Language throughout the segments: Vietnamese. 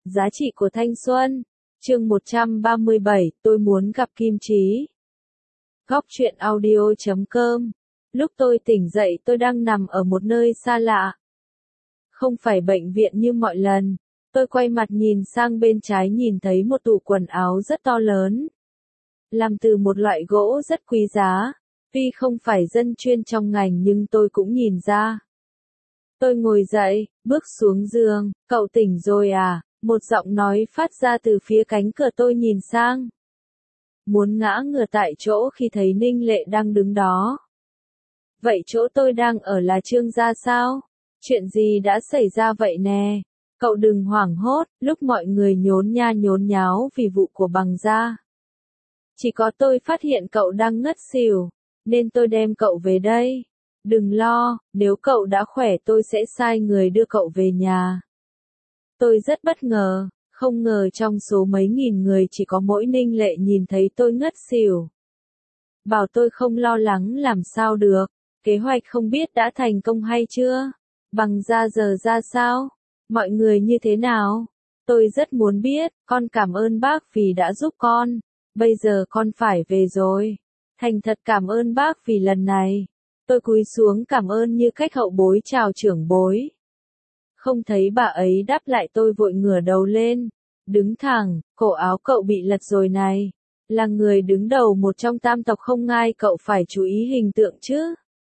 Giá trị của thanh xuân. Chương 137, tôi muốn gặp Kim Chí. Góc truyện audio.com. Lúc tôi tỉnh dậy tôi đang nằm ở một nơi xa lạ. Không phải bệnh viện như mọi lần. Tôi quay mặt nhìn sang bên trái nhìn thấy một tủ quần áo rất to lớn. Làm từ một loại gỗ rất quý giá. Tuy không phải dân chuyên trong ngành nhưng tôi cũng nhìn ra. Tôi ngồi dậy, bước xuống giường. Cậu tỉnh rồi à? Một giọng nói phát ra từ phía cánh cửa tôi nhìn sang. Muốn ngã ngửa tại chỗ khi thấy Ninh Lệ đang đứng đó. Vậy chỗ tôi đang ở là Trương gia sao? Chuyện gì đã xảy ra vậy nè? Cậu đừng hoảng hốt, lúc mọi người nhốn nha nhốn nháo vì vụ của Bằng gia. Chỉ có tôi phát hiện cậu đang ngất xỉu, nên tôi đem cậu về đây. Đừng lo, nếu cậu đã khỏe tôi sẽ sai người đưa cậu về nhà. Tôi rất bất ngờ, không ngờ trong số mấy nghìn người chỉ có mỗi Ninh Lệ nhìn thấy tôi ngất xỉu. Bảo tôi không lo lắng làm sao được, kế hoạch không biết đã thành công hay chưa? Bằng gia giờ ra sao? Mọi người như thế nào? Tôi rất muốn biết, con cảm ơn bác vì đã giúp con. Bây giờ con phải về rồi. Thành thật cảm ơn bác vì lần này. Tôi cúi xuống cảm ơn như cách hậu bối chào trưởng bối. Không thấy bà ấy đáp lại tôi vội ngửa đầu lên. Đứng thẳng, cổ áo cậu bị lật rồi này. Là người đứng đầu một trong tam tộc không ngai cậu phải chú ý hình tượng chứ.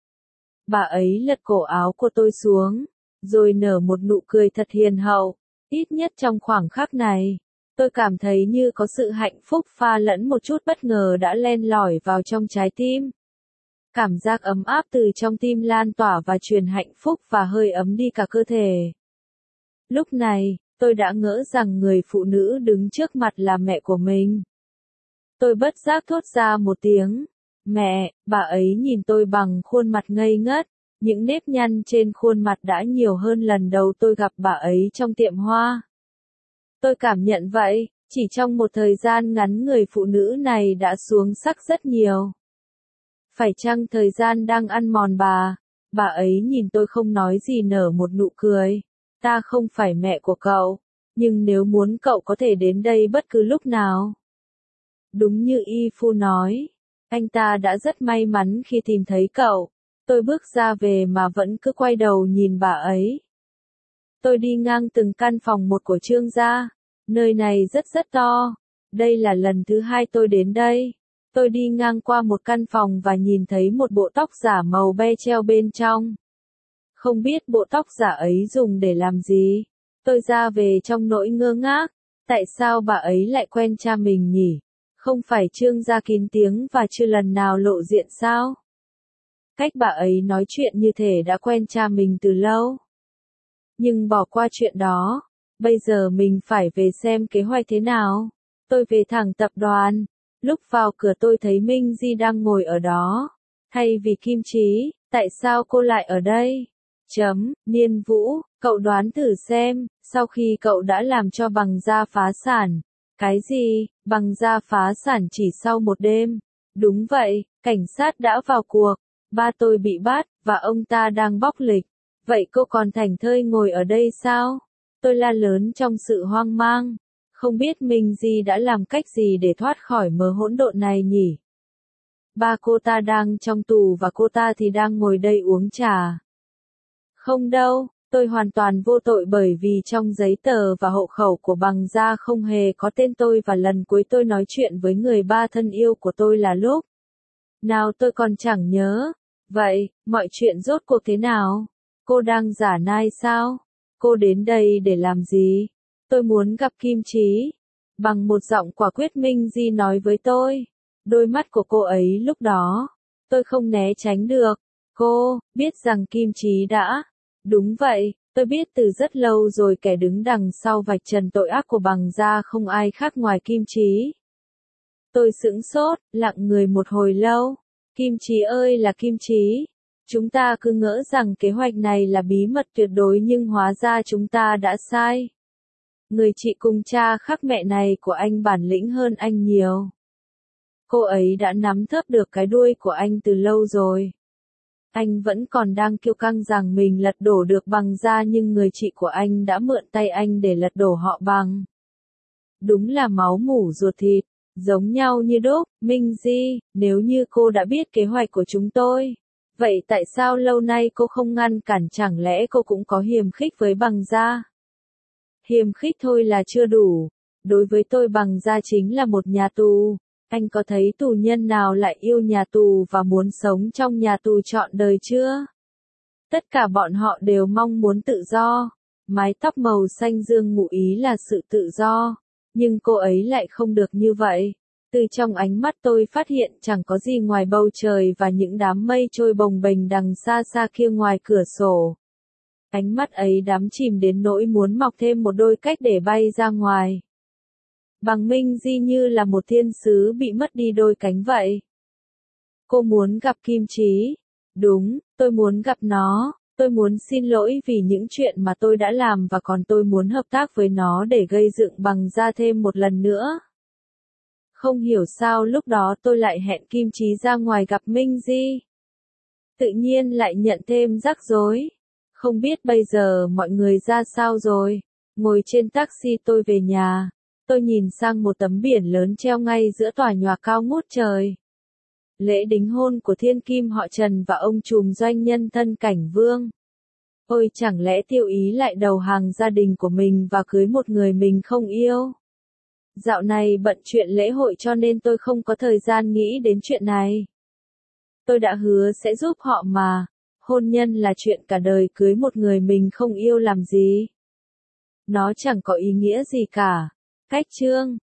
Bà ấy lật cổ áo của tôi xuống, rồi nở một nụ cười thật hiền hậu. Ít nhất trong khoảng khắc này, tôi cảm thấy như có sự hạnh phúc pha lẫn một chút bất ngờ đã len lỏi vào trong trái tim. Cảm giác ấm áp từ trong tim lan tỏa và truyền hạnh phúc và hơi ấm đi cả cơ thể. Lúc này, tôi đã ngỡ rằng người phụ nữ đứng trước mặt là mẹ của mình. Tôi bất giác thốt ra một tiếng. Mẹ, bà ấy nhìn tôi bằng khuôn mặt ngây ngất. Những nếp nhăn trên khuôn mặt đã nhiều hơn lần đầu tôi gặp bà ấy trong tiệm hoa. Tôi cảm nhận vậy, chỉ trong một thời gian ngắn người phụ nữ này đã xuống sắc rất nhiều. Phải chăng thời gian đang ăn mòn bà? Bà ấy nhìn tôi không nói gì nở một nụ cười. Ta không phải mẹ của cậu, nhưng nếu muốn cậu có thể đến đây bất cứ lúc nào. Đúng như Y Phu nói, anh ta đã rất may mắn khi tìm thấy cậu. Tôi bước ra về mà vẫn cứ quay đầu nhìn bà ấy. Tôi đi ngang từng căn phòng một của Trương gia. Nơi này rất to. Đây là lần thứ hai tôi đến đây. Tôi đi ngang qua một căn phòng và nhìn thấy một bộ tóc giả màu be treo bên trong. Không biết bộ tóc giả ấy dùng để làm gì. Tôi ra về trong nỗi ngơ ngác. Tại sao bà ấy lại quen cha mình nhỉ? Không phải Trương gia kín tiếng và chưa lần nào lộ diện sao? Cách bà ấy nói chuyện như thể đã quen cha mình từ lâu. Nhưng bỏ qua chuyện đó. Bây giờ mình phải về xem kế hoạch thế nào. Tôi về thẳng tập đoàn. Lúc vào cửa tôi thấy Minh Di đang ngồi ở đó. Thay vì Kim Chí, tại sao cô lại ở đây? Niên Vũ, cậu đoán thử xem, sau khi cậu đã làm cho Bằng gia phá sản. Cái gì? Bằng gia phá sản chỉ sau một đêm. Đúng vậy, cảnh sát đã vào cuộc. Ba tôi bị bắt, và ông ta đang bóc lịch. Vậy cô còn thảnh thơi ngồi ở đây sao? Tôi la lớn trong sự hoang mang. Không biết Minh Di đã làm cách gì để thoát khỏi mớ hỗn độn này nhỉ? Ba cô ta đang trong tù và cô ta thì đang ngồi đây uống trà. Không đâu, tôi hoàn toàn vô tội bởi vì trong giấy tờ và hộ khẩu của Bằng gia không hề có tên tôi và lần cuối tôi nói chuyện với người ba thân yêu của tôi là lúc. Nào tôi còn chẳng nhớ. Vậy, mọi chuyện rốt cuộc thế nào? Cô đang giả nai sao? Cô đến đây để làm gì? Tôi muốn gặp Kim Chí. Bằng một giọng quả quyết Minh Di nói với tôi. Đôi mắt của cô ấy lúc đó. Tôi không né tránh được. Cô, biết rằng Kim Chí đã. Đúng vậy, tôi biết từ rất lâu rồi kẻ đứng đằng sau vạch trần tội ác của Bằng gia không ai khác ngoài Kim Chí. Tôi sững sốt, lặng người một hồi lâu. Kim Chí ơi là Kim Chí. Chúng ta cứ ngỡ rằng kế hoạch này là bí mật tuyệt đối nhưng hóa ra chúng ta đã sai. Người chị cùng cha khác mẹ này của anh bản lĩnh hơn anh nhiều. Cô ấy đã nắm thớp được cái đuôi của anh từ lâu rồi. Anh vẫn còn đang kiêu căng rằng mình lật đổ được Bằng Gia nhưng người chị của anh đã mượn tay anh để lật đổ họ Bằng. Đúng là máu mủ ruột thịt, giống nhau như đúc. Minh Di, nếu như cô đã biết kế hoạch của chúng tôi, vậy tại sao lâu nay cô không ngăn cản, chẳng lẽ cô cũng có hiềm khích với Bằng Gia? Hiềm khích thôi là chưa đủ. Đối với tôi Bằng Gia chính là một nhà tù. Anh có thấy tù nhân nào lại yêu nhà tù và muốn sống trong nhà tù trọn đời chưa? Tất cả bọn họ đều mong muốn tự do. Mái tóc màu xanh dương ngụ ý là sự tự do. Nhưng cô ấy lại không được như vậy. Từ trong ánh mắt tôi phát hiện chẳng có gì ngoài bầu trời và những đám mây trôi bồng bềnh đằng xa xa kia ngoài cửa sổ. Ánh mắt ấy đắm chìm đến nỗi muốn mọc thêm một đôi cách để bay ra ngoài. Bằng Minh Di như là một thiên sứ bị mất đi đôi cánh vậy. Cô muốn gặp Kim Chí. Đúng, tôi muốn gặp nó. Tôi muốn xin lỗi vì những chuyện mà tôi đã làm và còn tôi muốn hợp tác với nó để gây dựng Bằng Gia thêm một lần nữa. Không hiểu sao lúc đó tôi lại hẹn Kim Chí ra ngoài gặp Minh Di. Tự nhiên lại nhận thêm rắc rối. Không biết bây giờ mọi người ra sao rồi. Ngồi trên taxi tôi về nhà. Tôi nhìn sang một tấm biển lớn treo ngay giữa tòa nhà cao ngút trời. Lễ đính hôn của thiên kim họ Trần và ông trùm doanh nhân thân Cảnh Vương. Ôi chẳng lẽ Tiêu Ý lại đầu hàng gia đình của mình và cưới một người mình không yêu? Dạo này bận chuyện lễ hội cho nên tôi không có thời gian nghĩ đến chuyện này. Tôi đã hứa sẽ giúp họ mà. Hôn nhân là chuyện cả đời, cưới một người mình không yêu làm gì? Nó chẳng có ý nghĩa gì cả. Cách chương